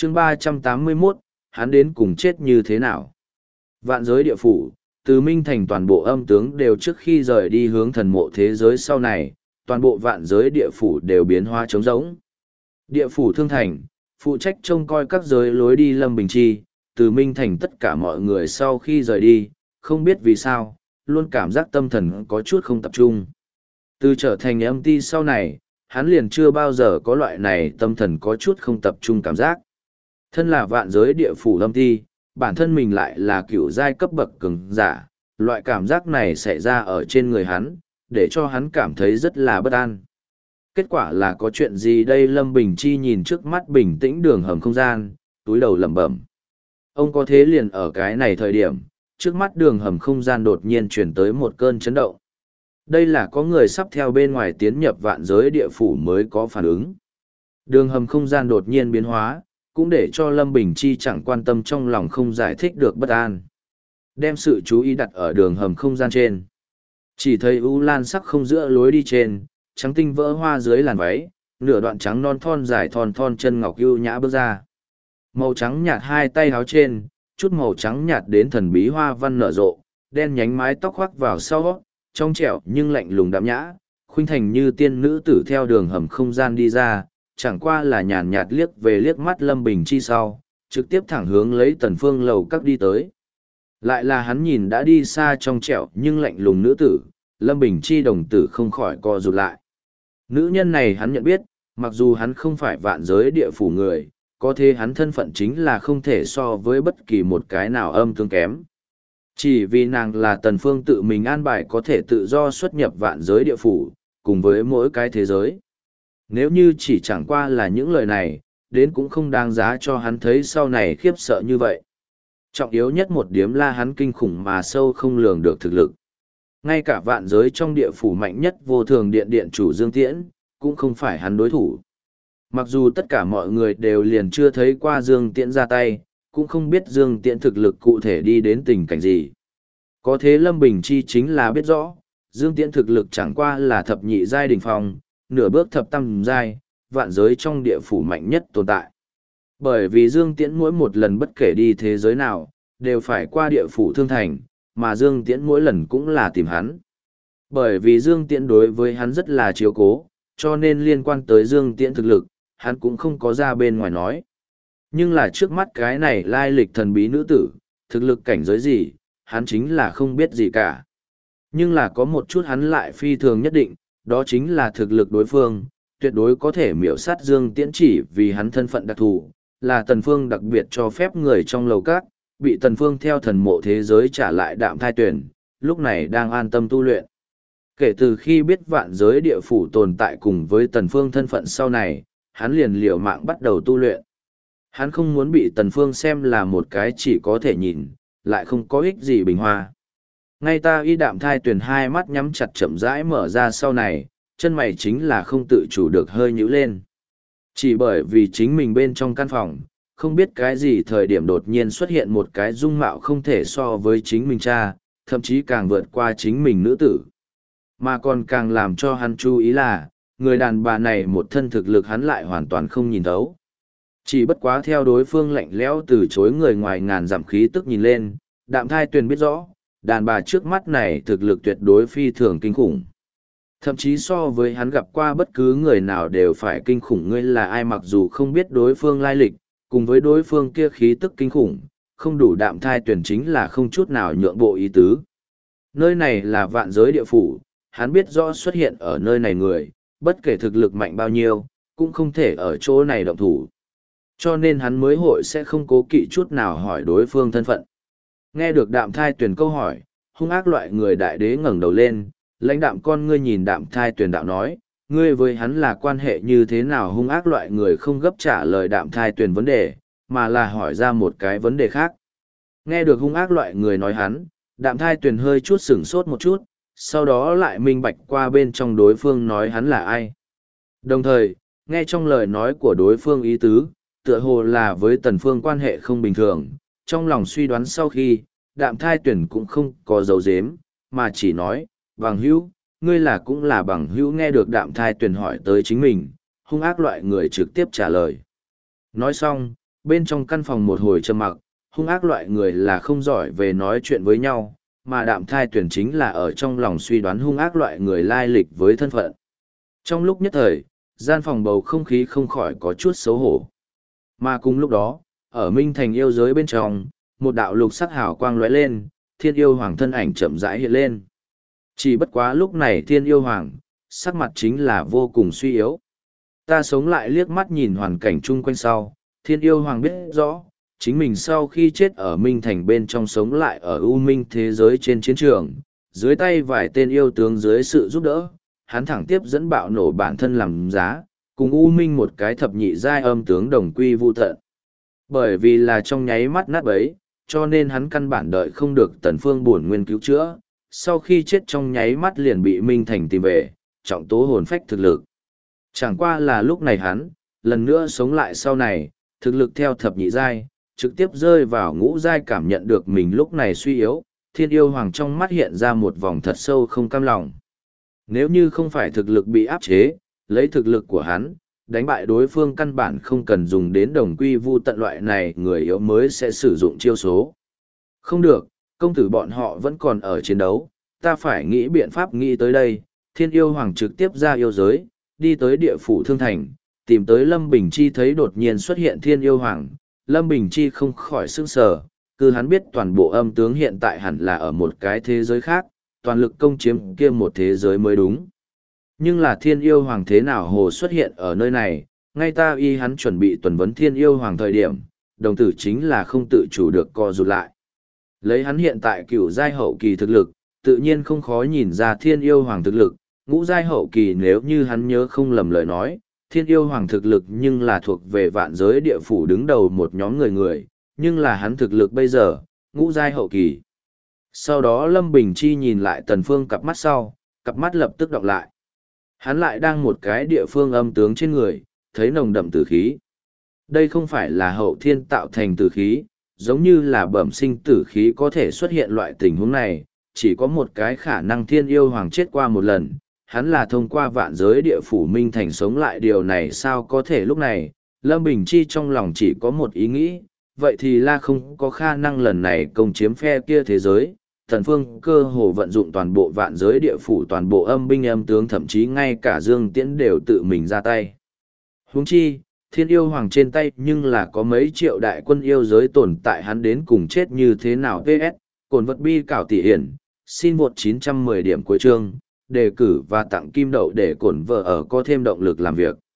chương 381, hắn đến cùng chết như thế nào? Vạn giới địa phủ, từ Minh Thành toàn bộ âm tướng đều trước khi rời đi hướng thần mộ thế giới sau này, toàn bộ vạn giới địa phủ đều biến hóa trống rỗng. Địa phủ Thương Thành, phụ trách trông coi các giới lối đi Lâm Bình Chi, từ Minh Thành tất cả mọi người sau khi rời đi, không biết vì sao, luôn cảm giác tâm thần có chút không tập trung. Từ trở thành âm ti sau này, hắn liền chưa bao giờ có loại này tâm thần có chút không tập trung cảm giác. Thân là vạn giới địa phủ âm ti, bản thân mình lại là cựu giai cấp bậc cường giả, loại cảm giác này xảy ra ở trên người hắn, để cho hắn cảm thấy rất là bất an. Kết quả là có chuyện gì đây? Lâm Bình Chi nhìn trước mắt bình tĩnh đường hầm không gian, túi đầu lẩm bẩm. Ông có thế liền ở cái này thời điểm, trước mắt đường hầm không gian đột nhiên chuyển tới một cơn chấn động. Đây là có người sắp theo bên ngoài tiến nhập vạn giới địa phủ mới có phản ứng. Đường hầm không gian đột nhiên biến hóa, cũng để cho Lâm Bình Chi chẳng quan tâm trong lòng không giải thích được bất an. Đem sự chú ý đặt ở đường hầm không gian trên. Chỉ thấy u lan sắc không giữa lối đi trên, trắng tinh vỡ hoa dưới làn váy, nửa đoạn trắng non thon dài thon thon chân ngọc ưu nhã bước ra. Màu trắng nhạt hai tay áo trên, chút màu trắng nhạt đến thần bí hoa văn nở rộ, đen nhánh mái tóc khoác vào sau, trong trẻo nhưng lạnh lùng đạm nhã, khuynh thành như tiên nữ tử theo đường hầm không gian đi ra, chẳng qua là nhàn nhạt liếc về liếc mắt Lâm Bình Chi sau, trực tiếp thẳng hướng lấy Tần Phương lầu các đi tới. Lại là hắn nhìn đã đi xa trong trẻo nhưng lạnh lùng nữ tử, Lâm Bình Chi đồng tử không khỏi co rụt lại. Nữ nhân này hắn nhận biết, mặc dù hắn không phải vạn giới địa phủ người, có thế hắn thân phận chính là không thể so với bất kỳ một cái nào âm tương kém. Chỉ vì nàng là Tần Phương tự mình an bài có thể tự do xuất nhập vạn giới địa phủ, cùng với mỗi cái thế giới. Nếu như chỉ chẳng qua là những lời này, đến cũng không đáng giá cho hắn thấy sau này khiếp sợ như vậy. Trọng yếu nhất một điểm là hắn kinh khủng mà sâu không lường được thực lực. Ngay cả vạn giới trong địa phủ mạnh nhất vô thường điện điện chủ Dương Tiễn, cũng không phải hắn đối thủ. Mặc dù tất cả mọi người đều liền chưa thấy qua Dương Tiễn ra tay, cũng không biết Dương Tiễn thực lực cụ thể đi đến tình cảnh gì. Có thế Lâm Bình Chi chính là biết rõ, Dương Tiễn thực lực chẳng qua là thập nhị giai đỉnh phong, nửa bước thập tam giai, vạn giới trong địa phủ mạnh nhất tồn tại. Bởi vì Dương Tiễn mỗi một lần bất kể đi thế giới nào, đều phải qua địa phủ Thương Thành, mà Dương Tiễn mỗi lần cũng là tìm hắn. Bởi vì Dương Tiễn đối với hắn rất là chiếu cố, cho nên liên quan tới Dương Tiễn thực lực, hắn cũng không có ra bên ngoài nói. Nhưng là trước mắt cái này lai lịch thần bí nữ tử, thực lực cảnh giới gì, hắn chính là không biết gì cả. Nhưng là có một chút hắn lại phi thường nhất định, đó chính là thực lực đối phương, tuyệt đối có thể miểu sát Dương Tiễn chỉ vì hắn thân phận đặc thù, là Tần Phương đặc biệt cho phép người trong lầu các, bị Tần Phương theo thần mộ thế giới trả lại đạm thai tuyển, lúc này đang an tâm tu luyện. Kể từ khi biết vạn giới địa phủ tồn tại cùng với Tần Phương thân phận sau này, hắn liền liều mạng bắt đầu tu luyện. Hắn không muốn bị Tần Phương xem là một cái chỉ có thể nhìn, lại không có ích gì bình hoa. Ngay ta y đạm thai tuyển hai mắt nhắm chặt chậm rãi mở ra sau này, chân mày chính là không tự chủ được hơi nhíu lên. Chỉ bởi vì chính mình bên trong căn phòng, không biết cái gì thời điểm đột nhiên xuất hiện một cái dung mạo không thể so với chính mình cha, thậm chí càng vượt qua chính mình nữ tử. Mà còn càng làm cho hắn chú ý là, người đàn bà này một thân thực lực hắn lại hoàn toàn không nhìn thấu. Chỉ bất quá theo đối phương lạnh lẽo từ chối người ngoài ngàn dặm khí tức nhìn lên, đạm thai tuyền biết rõ, đàn bà trước mắt này thực lực tuyệt đối phi thường kinh khủng. Thậm chí so với hắn gặp qua bất cứ người nào đều phải kinh khủng. Ngươi là ai? Mặc dù không biết đối phương lai lịch, cùng với đối phương kia khí tức kinh khủng, không đủ đạm thai tuyển chính là không chút nào nhượng bộ ý tứ. Nơi này là vạn giới địa phủ, hắn biết rõ xuất hiện ở nơi này người, bất kể thực lực mạnh bao nhiêu, cũng không thể ở chỗ này động thủ. Cho nên hắn mới hội sẽ không cố kỵ chút nào hỏi đối phương thân phận. Nghe được đạm thai tuyển câu hỏi, hung ác loại người đại đế ngẩng đầu lên, lãnh đạm con ngươi nhìn đạm thai tuyển đạo nói, ngươi với hắn là quan hệ như thế nào? Hung ác loại người không gấp trả lời đạm thai tuyển vấn đề, mà là hỏi ra một cái vấn đề khác. Nghe được hung ác loại người nói hắn, đạm thai tuyển hơi chút sửng sốt một chút, sau đó lại minh bạch qua bên trong đối phương nói hắn là ai. Đồng thời, nghe trong lời nói của đối phương ý tứ, tựa hồ là với Tần Phương quan hệ không bình thường, trong lòng suy đoán sau khi, đạm thai tuyển cũng không có dấu dếm, mà chỉ nói, bằng hữu, ngươi là cũng là bằng hữu. Nghe được đạm thai tuyển hỏi tới chính mình, hung ác loại người trực tiếp trả lời. Nói xong, bên trong căn phòng một hồi trầm mặc, hung ác loại người là không giỏi về nói chuyện với nhau, mà Đạm Thai Tuyển chính là ở trong lòng suy đoán hung ác loại người lai lịch với thân phận. Trong lúc nhất thời, gian phòng bầu không khí không khỏi có chút xấu hổ. Mà cùng lúc đó, ở Minh Thành yêu giới bên trong, một đạo lục sắc hào quang lóe lên, Thiên Yêu Hoàng thân ảnh chậm rãi hiện lên. Chỉ bất quá lúc này Thiên Yêu Hoàng, sắc mặt chính là vô cùng suy yếu. Ta sống lại liếc mắt nhìn hoàn cảnh chung quanh sau, Thiên Yêu Hoàng biết rõ, chính mình sau khi chết ở Minh Thành bên trong sống lại ở U Minh thế giới trên chiến trường, dưới tay vài tên yêu tướng dưới sự giúp đỡ, hắn thẳng tiếp dẫn bạo nổ bản thân làm giá, cùng U Minh một cái thập nhị giai âm tướng đồng quy vu tận. Bởi vì là trong nháy mắt nát bấy, cho nên hắn căn bản đợi không được Tần Phương bổn nguyên cứu chữa, sau khi chết trong nháy mắt liền bị Minh Thành tìm về, trọng tố hồn phách thực lực. Chẳng qua là lúc này hắn, lần nữa sống lại sau này, thực lực theo thập nhị giai, trực tiếp rơi vào ngũ giai, cảm nhận được mình lúc này suy yếu, Thiên Yêu Hoàng trong mắt hiện ra một vòng thật sâu không cam lòng. Nếu như không phải thực lực bị áp chế, lấy thực lực của hắn, đánh bại đối phương căn bản không cần dùng đến đồng quy vu tận loại này, người yếu mới sẽ sử dụng chiêu số. Không được, công tử bọn họ vẫn còn ở chiến đấu, ta phải nghĩ biện pháp nghĩ tới đây. Thiên Yêu Hoàng trực tiếp ra yêu giới, đi tới địa phủ Thương Thành, tìm tới Lâm Bình Chi, thấy đột nhiên xuất hiện Thiên Yêu Hoàng. Lâm Bình Chi không khỏi sững sờ, cứ hắn biết toàn bộ âm tướng hiện tại hẳn là ở một cái thế giới khác, toàn lực công chiếm kia một thế giới mới đúng. Nhưng là Thiên Yêu Hoàng thế nào hồ xuất hiện ở nơi này, ngay ta y hắn chuẩn bị tuần vấn Thiên Yêu Hoàng thời điểm, đồng tử chính là không tự chủ được co rụt lại. Lấy hắn hiện tại cửu giai hậu kỳ thực lực, tự nhiên không khó nhìn ra Thiên Yêu Hoàng thực lực, ngũ giai hậu kỳ nếu như hắn nhớ không lầm lời nói, Thiên Yêu Hoàng thực lực nhưng là thuộc về vạn giới địa phủ đứng đầu một nhóm người, nhưng là hắn thực lực bây giờ, ngũ giai hậu kỳ. Sau đó Lâm Bình Chi nhìn lại Tần Phương cặp mắt sau, cặp mắt lập tức đọc lại. Hắn lại đang một cái địa phương âm tướng trên người, thấy nồng đậm tử khí. Đây không phải là hậu thiên tạo thành tử khí, giống như là bẩm sinh tử khí có thể xuất hiện loại tình huống này, chỉ có một cái khả năng Thiên Yêu Hoàng chết qua một lần, hắn là thông qua vạn giới địa phủ Minh Thành sống lại, điều này sao có thể. Lúc này, Lâm Bình Chi trong lòng chỉ có một ý nghĩ, vậy thì là không có khả năng lần này công chiếm phe kia thế giới. Tần Phương cơ hồ vận dụng toàn bộ vạn giới địa phủ, toàn bộ âm binh âm tướng, thậm chí ngay cả Dương Tiễn đều tự mình ra tay. Huống chi, Thiên Yêu Hoàng trên tay nhưng là có mấy triệu đại quân yêu giới tồn tại, hắn đến cùng chết như thế nào. PS, cồn vật bi cảo tỷ hiển, xin vượt 910 điểm cuối chương, đề cử và tặng kim đậu để cổn vợ ở có thêm động lực làm việc.